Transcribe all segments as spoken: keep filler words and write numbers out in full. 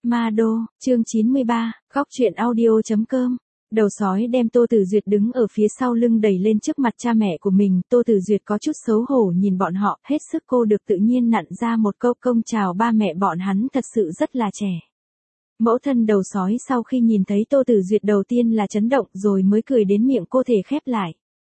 Ma Đô, chương chín mươi ba, góc truyện audio.com. Đầu sói đem Tô Tử Duyệt đứng ở phía sau lưng đẩy lên trước mặt cha mẹ của mình, Tô Tử Duyệt có chút xấu hổ nhìn bọn họ, hết sức cô được tự nhiên nặn ra một câu công chào ba mẹ bọn hắn thật sự rất là trẻ. Mẫu thân đầu sói sau khi nhìn thấy Tô Tử Duyệt đầu tiên là chấn động rồi mới cười đến miệng cô thể khép lại.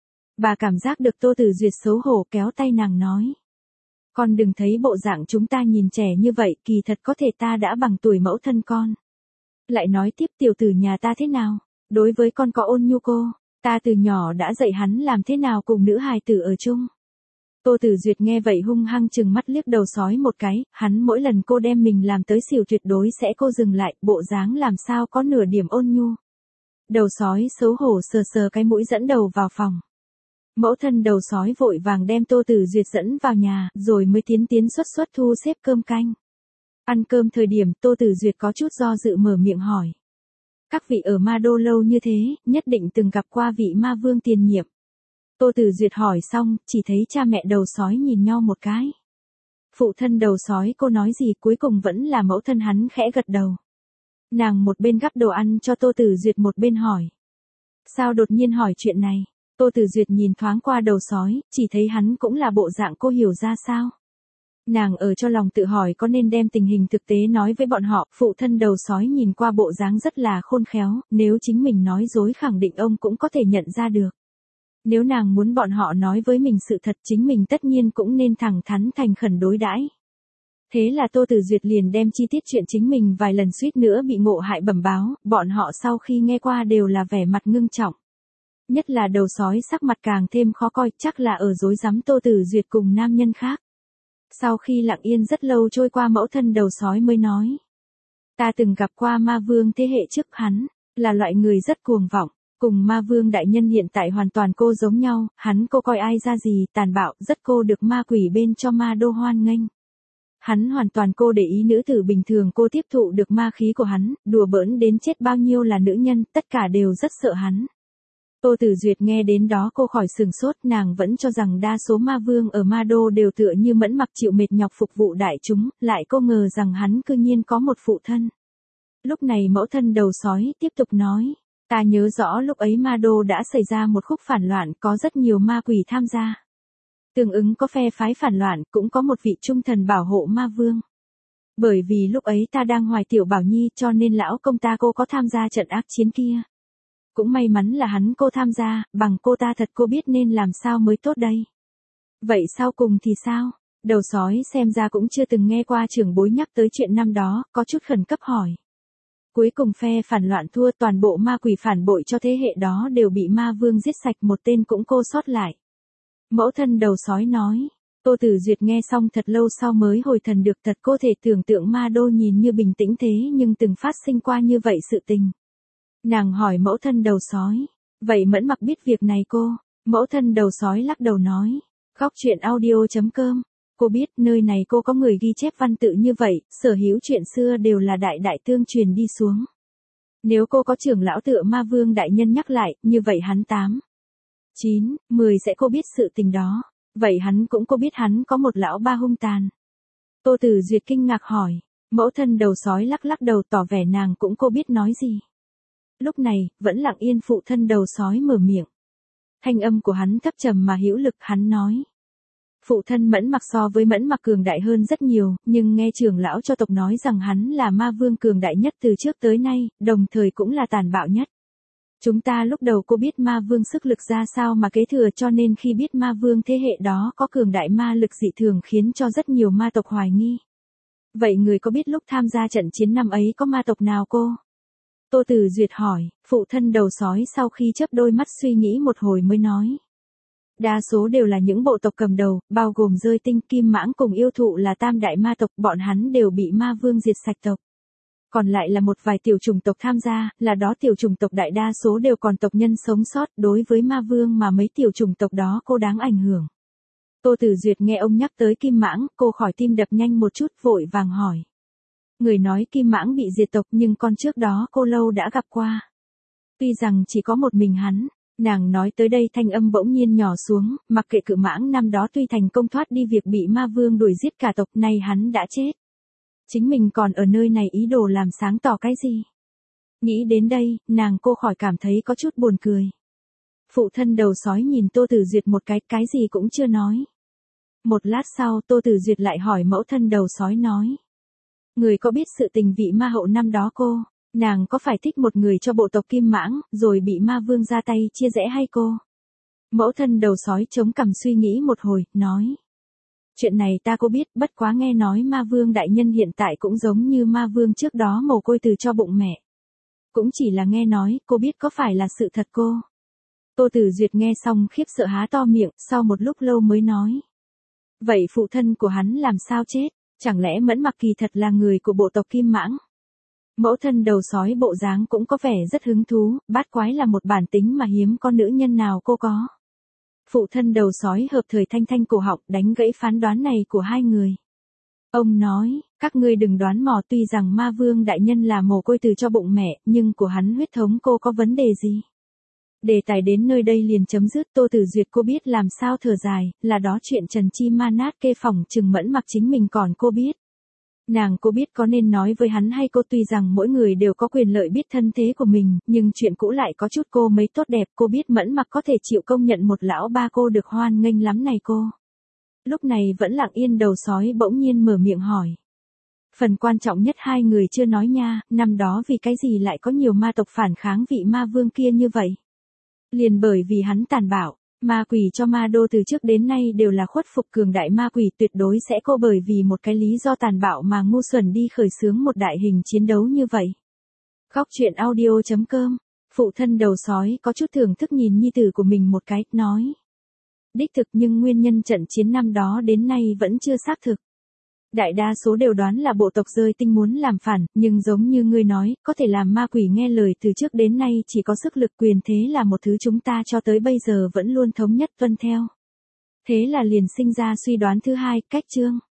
Bà cảm giác được Tô Tử Duyệt xấu hổ kéo tay nàng nói. Con đừng thấy bộ dạng chúng ta nhìn trẻ như vậy, kỳ thật có thể ta đã bằng tuổi mẫu thân con. Lại nói tiếp tiểu tử nhà ta thế nào, đối với con có ôn nhu cô, ta từ nhỏ đã dạy hắn làm thế nào cùng nữ hài tử ở chung. Tô Tử Duyệt nghe vậy hung hăng chừng mắt liếc đầu sói một cái, hắn mỗi lần cô đem mình làm tới xỉu tuyệt đối sẽ cô dừng lại, bộ dáng làm sao có nửa điểm ôn nhu. Đầu sói xấu hổ sờ sờ cái mũi dẫn đầu vào phòng. Mẫu thân đầu sói vội vàng đem Tô Tử Duyệt dẫn vào nhà, rồi mới tiến tiến xuất xuất thu xếp cơm canh. Ăn cơm thời điểm Tô Tử Duyệt có chút do dự mở miệng hỏi. Các vị ở Ma Đô lâu như thế, nhất định từng gặp qua vị ma vương tiền nhiệm. Tô Tử Duyệt hỏi xong, chỉ thấy cha mẹ đầu sói nhìn nhau một cái. Phụ thân đầu sói cô nói gì cuối cùng vẫn là mẫu thân hắn khẽ gật đầu. Nàng một bên gắp đồ ăn cho Tô Tử Duyệt một bên hỏi. Sao đột nhiên hỏi chuyện này? Tô Tử Duyệt nhìn thoáng qua đầu sói, chỉ thấy hắn cũng là bộ dạng cô hiểu ra sao. Nàng ở cho lòng tự hỏi có nên đem tình hình thực tế nói với bọn họ, phụ thân đầu sói nhìn qua bộ dáng rất là khôn khéo, nếu chính mình nói dối khẳng định ông cũng có thể nhận ra được. Nếu nàng muốn bọn họ nói với mình sự thật chính mình tất nhiên cũng nên thẳng thắn thành khẩn đối đãi. Thế là Tô Tử Duyệt liền đem chi tiết chuyện chính mình vài lần suýt nữa bị ngộ hại bẩm báo, bọn họ sau khi nghe qua đều là vẻ mặt ngưng trọng. Nhất là đầu sói sắc mặt càng thêm khó coi, chắc là ở dối rắm Tô Tử Duyệt cùng nam nhân khác. Sau khi lặng yên rất lâu trôi qua mẫu thân đầu sói mới nói. Ta từng gặp qua ma vương thế hệ trước hắn, là loại người rất cuồng vọng, cùng ma vương đại nhân hiện tại hoàn toàn cô giống nhau, hắn cô coi ai ra gì, tàn bạo, rất cô được ma quỷ bên cho Ma Đô hoan nghênh. Hắn hoàn toàn cô để ý nữ tử bình thường cô tiếp thụ được ma khí của hắn, đùa bỡn đến chết bao nhiêu là nữ nhân, tất cả đều rất sợ hắn. Tô Tử Duyệt nghe đến đó cô khỏi sừng sốt, nàng vẫn cho rằng đa số ma vương ở Ma Đô đều tựa như mẫn mặc chịu mệt nhọc phục vụ đại chúng, lại cô ngờ rằng hắn cư nhiên có một phụ thân. Lúc này mẫu thân đầu sói tiếp tục nói, ta nhớ rõ lúc ấy Ma Đô đã xảy ra một khúc phản loạn, có rất nhiều ma quỷ tham gia. Tương ứng có phe phái phản loạn, cũng có một vị trung thần bảo hộ ma vương. Bởi vì lúc ấy ta đang hoài tiểu bảo nhi cho nên lão công ta cô có tham gia trận ác chiến kia. Cũng may mắn là hắn cô tham gia, bằng cô ta thật cô biết nên làm sao mới tốt đây. Vậy sau cùng thì sao? Đầu sói xem ra cũng chưa từng nghe qua trưởng bối nhắc tới chuyện năm đó, có chút khẩn cấp hỏi. Cuối cùng phe phản loạn thua, toàn bộ ma quỷ phản bội cho thế hệ đó đều bị ma vương giết sạch, một tên cũng cô sót lại. Mẫu thân đầu sói nói. Tô Tử Duyệt nghe xong thật lâu sau mới hồi thần được, thật cô thể tưởng tượng Ma Đô nhìn như bình tĩnh thế nhưng từng phát sinh qua như vậy sự tình. Nàng hỏi mẫu thân đầu sói, vậy Mẫn Mặc biết việc này cô? Mẫu thân đầu sói lắc đầu nói, góc truyện audio.com, cô biết nơi này cô có người ghi chép văn tự như vậy, sở hữu chuyện xưa đều là đại đại tương truyền đi xuống. Nếu cô có trưởng lão tựa ma vương đại nhân nhắc lại, như vậy hắn tám, chín, mười sẽ cô biết sự tình đó, vậy hắn cũng cô biết hắn có một lão ba hung tàn. Tô Tử Duyệt kinh ngạc hỏi, mẫu thân đầu sói lắc lắc đầu tỏ vẻ nàng cũng cô biết nói gì. Lúc này, vẫn lặng yên phụ thân đầu sói mở miệng. Thanh âm của hắn thấp trầm mà hữu lực, hắn nói. Phụ thân Mẫn Mặc so với Mẫn Mặc cường đại hơn rất nhiều, nhưng nghe trưởng lão cho tộc nói rằng hắn là ma vương cường đại nhất từ trước tới nay, đồng thời cũng là tàn bạo nhất. Chúng ta lúc đầu cô biết ma vương sức lực ra sao mà kế thừa cho nên khi biết ma vương thế hệ đó có cường đại ma lực dị thường khiến cho rất nhiều ma tộc hoài nghi. Vậy người có biết lúc tham gia trận chiến năm ấy có ma tộc nào cô? Tô Tử Duyệt hỏi, phụ thân đầu sói sau khi chớp đôi mắt suy nghĩ một hồi mới nói. Đa số đều là những bộ tộc cầm đầu, bao gồm Rơi Tinh, Kim Mãng cùng yêu thụ là tam đại ma tộc, bọn hắn đều bị ma vương diệt sạch tộc. Còn lại là một vài tiểu chủng tộc tham gia, là đó tiểu chủng tộc đại đa số đều còn tộc nhân sống sót, đối với ma vương mà mấy tiểu chủng tộc đó cô đáng ảnh hưởng. Tô Tử Duyệt nghe ông nhắc tới Kim Mãng, cô khỏi tim đập nhanh một chút vội vàng hỏi. Người nói Kim Mãng bị diệt tộc nhưng con trước đó cô lâu đã gặp qua. Tuy rằng chỉ có một mình hắn, nàng nói tới đây thanh âm bỗng nhiên nhỏ xuống, mặc kệ Cự Mãng năm đó tuy thành công thoát đi việc bị ma vương đuổi giết cả tộc, nay hắn đã chết. Chính mình còn ở nơi này ý đồ làm sáng tỏ cái gì? Nghĩ đến đây, nàng cô khỏi cảm thấy có chút buồn cười. Phụ thân đầu sói nhìn Tô Tử Duyệt một cái, cái gì cũng chưa nói. Một lát sau Tô Tử Duyệt lại hỏi mẫu thân đầu sói nói. Người có biết sự tình vị ma hậu năm đó cô, nàng có phải thích một người cho bộ tộc Kim Mãng, rồi bị ma vương ra tay chia rẽ hay cô? Mẫu thân đầu sói chống cằm suy nghĩ một hồi, nói. Chuyện này ta có biết, bất quá nghe nói ma vương đại nhân hiện tại cũng giống như ma vương trước đó mồ côi từ cho bụng mẹ. Cũng chỉ là nghe nói, cô biết có phải là sự thật cô? Tô Tử Duyệt nghe xong khiếp sợ há to miệng, sau một lúc lâu mới nói. Vậy phụ thân của hắn làm sao chết? Chẳng lẽ Mẫn Mặc kỳ thật là người của bộ tộc Kim Mãng? Mẫu thân đầu sói bộ dáng cũng có vẻ rất hứng thú, bát quái là một bản tính mà hiếm có nữ nhân nào cô có. Phụ thân đầu sói hợp thời thanh thanh cổ họng đánh gãy phán đoán này của hai người. Ông nói, các ngươi đừng đoán mò, tuy rằng ma vương đại nhân là mồ côi từ cho bụng mẹ, nhưng của hắn huyết thống cô có vấn đề gì? Đề tài đến nơi đây liền chấm dứt. Tô Tử Duyệt cô biết làm sao thở dài, là đó chuyện Trần Chi Ma nát kê phòng chừng Mẫn Mặc chính mình còn cô biết. Nàng cô biết có nên nói với hắn hay cô, tuy rằng mỗi người đều có quyền lợi biết thân thế của mình, nhưng chuyện cũ lại có chút cô mấy tốt đẹp. Cô biết Mẫn Mặc có thể chịu công nhận một lão ba cô được hoan nghênh lắm này cô. Lúc này vẫn lặng yên đầu sói bỗng nhiên mở miệng hỏi. Phần quan trọng nhất hai người chưa nói nha, năm đó vì cái gì lại có nhiều ma tộc phản kháng vị ma vương kia như vậy? Liền bởi vì hắn tàn bạo, ma quỷ cho ma đô từ trước đến nay đều là khuất phục cường đại, ma quỷ tuyệt đối sẽ cô bởi vì một cái lý do tàn bạo mà ngu xuẩn đi khởi xướng một đại hình chiến đấu như vậy. Góc truyện audio chấm com, phụ thân đầu sói có chút thưởng thức nhìn nhi tử của mình một cái, nói. Đích thực, nhưng nguyên nhân trận chiến năm đó đến nay vẫn chưa xác thực. Đại đa số đều đoán là bộ tộc Rơi Tinh muốn làm phản, nhưng giống như ngươi nói, có thể làm ma quỷ nghe lời từ trước đến nay chỉ có sức lực, quyền thế là một thứ chúng ta cho tới bây giờ vẫn luôn thống nhất tuân theo. Thế là liền sinh ra suy đoán thứ hai, cách chương.